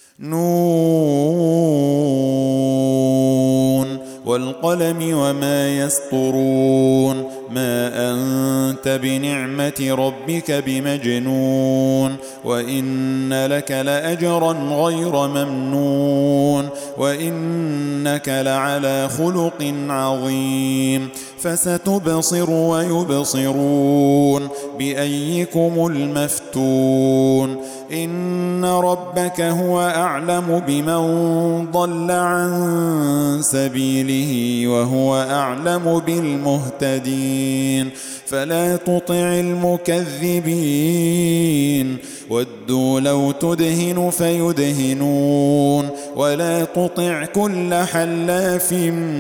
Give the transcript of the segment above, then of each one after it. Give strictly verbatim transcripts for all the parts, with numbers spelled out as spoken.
نون والقلم وما يسطرون ما أنت بنعمة ربك بمجنون وإن لك لأجرا غير ممنون وإنك لعلى خلق عظيم فستبصر ويبصرون بأيكم المفتون إن ربك هو أعلم بمن ضل عن سبيله وهو أعلم بالمهتدين فلا تطع المكذبين ودوا لو تدهن فيدهنون ولا تطع كل حلاف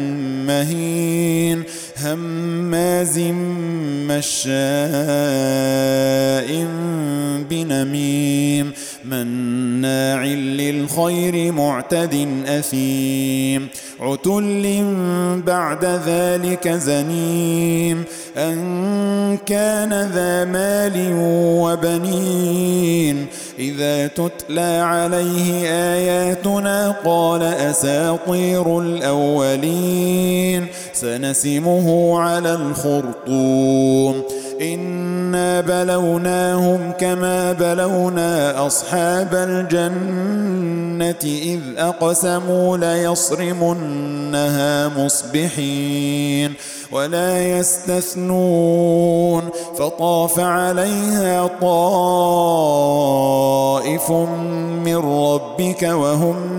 مهين هماز مشاء بنميم مناع للخير معتد أثيم عتل بعد ذلك زنيم أن كان ذا مال وبنين إذا تتلى عليه آياتنا قال أساطير الأولين سنسمه على الخرطوم إنا بلوناهم كما بلونا أصحاب الجنة إذ أقسموا ليصرمنها مصبحين ولا يستثنون فطاف عليها طائف من ربك وهم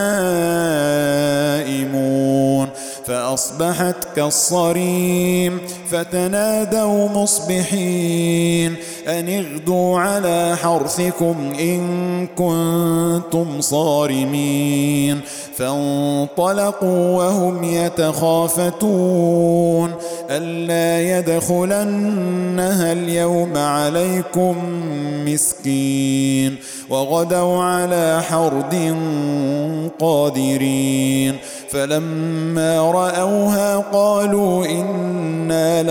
نائمون فأصبحت كالصريم فتنادوا مصبحين أن اغدوا على حرثكم إن كنتم صارمين فانطلقوا وهم يتخافتون ألا يدخلنها اليوم عليكم مسكين وغدوا على حرد قادرين فلما رأوها قالوا إنا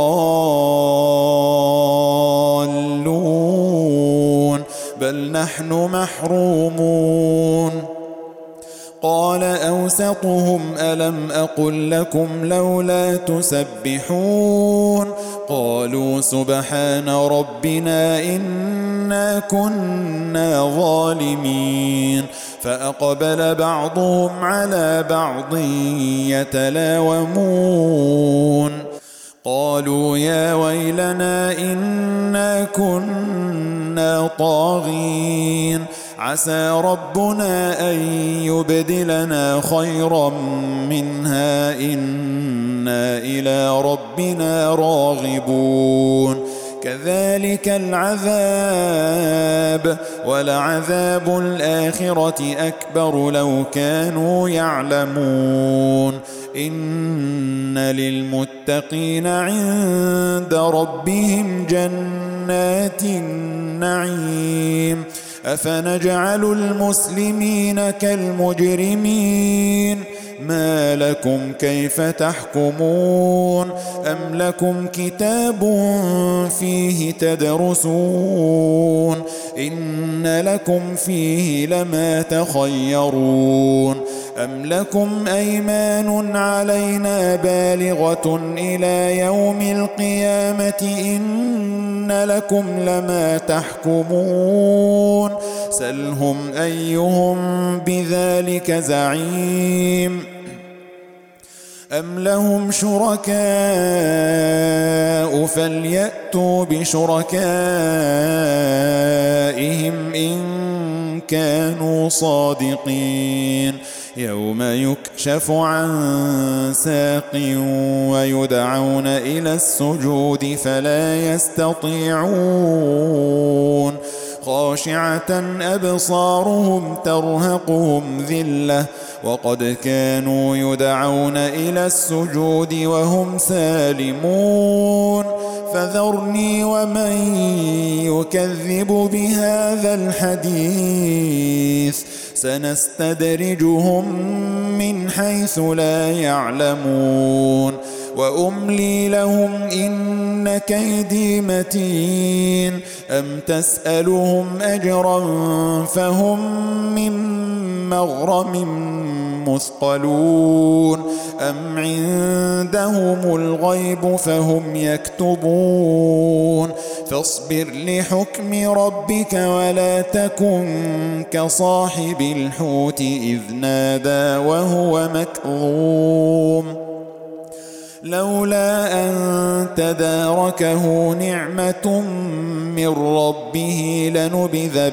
لضالون بل نحن محرومون قال أوسطهم ألم أقل لكم لولا تسبحون قالوا سبحان ربنا إنا كنا ظالمين فأقبل بعضهم على بعض يتلاومون قالوا يا ويلنا إنا كنا طاغين عسى ربنا أن يبدلنا خيرا منها إنا إلى ربنا راغبون كذلك العذاب ولعذاب الآخرة أكبر لو كانوا يعلمون إن للمتقين عند ربهم جنات النعيم أفنجعل المسلمين كالمجرمين ما لكم كيف تحكمون أم لكم كتاب فيه تدرسون إن لكم فيه لما تخيرون أم لكم أيمان علينا بالغة إلى يوم القيامة إن لكم لما تحكمون سلهم أيهم بذلك زعيم أم لهم شركاء فليأتوا بشركائهم إن كانوا صادقين يوم يكشف عن ساق ويدعون إلى السجود فلا يستطيعون خاشعة أبصارهم ترهقهم ذلة وقد كانوا يدعون إلى السجود وهم سالمون فذرني ومن يكذب بهذا الحديث سنستدرجهم من حيث لا يعلمون وأملي لهم إن كيدي متين أم تسألهم أجرا فهم من مغرم مثقلون أم عندهم الغيب فهم يكتبون فاصبر لحكم ربك ولا تكن كصاحب الحوت إذ نادى وهو مكظوم لولا أن تداركه نعمة من ربه لنبذ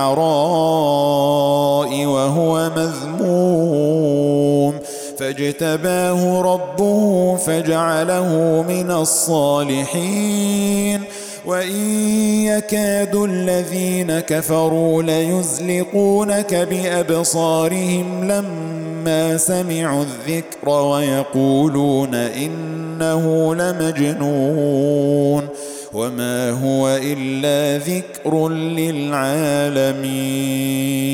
بالعراء وهو مذموم فاجتباه ربه فجعله من الصالحين وإن يكاد الذين كفروا ليزلقونك بأبصارهم لما سمعوا الذكر ويقولون إنه لمجنون وما هو إلا ذكر للعالمين.